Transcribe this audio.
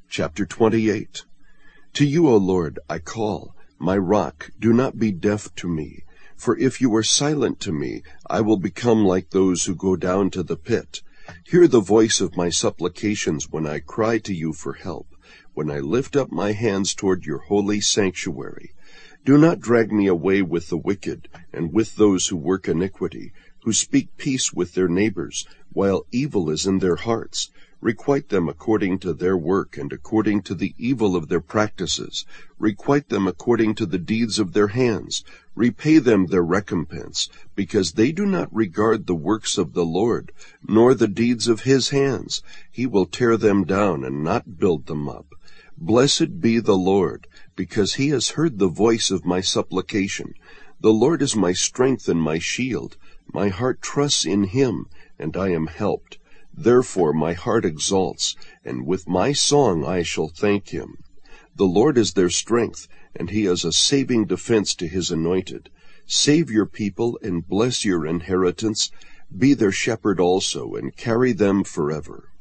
Chapter 28. To you, O Lord, I call, my rock, do not be deaf to me. For if you are silent to me, I will become like those who go down to the pit. Hear the voice of my supplications when I cry to you for help, when I lift up my hands toward your holy sanctuary. Do not drag me away with the wicked and with those who work iniquity, who speak peace with their neighbors, while evil is in their hearts. Requite them according to their work and according to the evil of their practices. Requite them according to the deeds of their hands. Repay them their recompense, because they do not regard the works of the Lord, nor the deeds of his hands. He will tear them down and not build them up. Blessed be the Lord, because he has heard the voice of my supplication. The Lord is my strength and my shield. My heart trusts in him, and I am helped. Therefore my heart exalts, and with my song I shall thank him. The Lord is their strength, and he is a saving defense to his anointed. Save your people and bless your inheritance. Be their shepherd also, and carry them forever.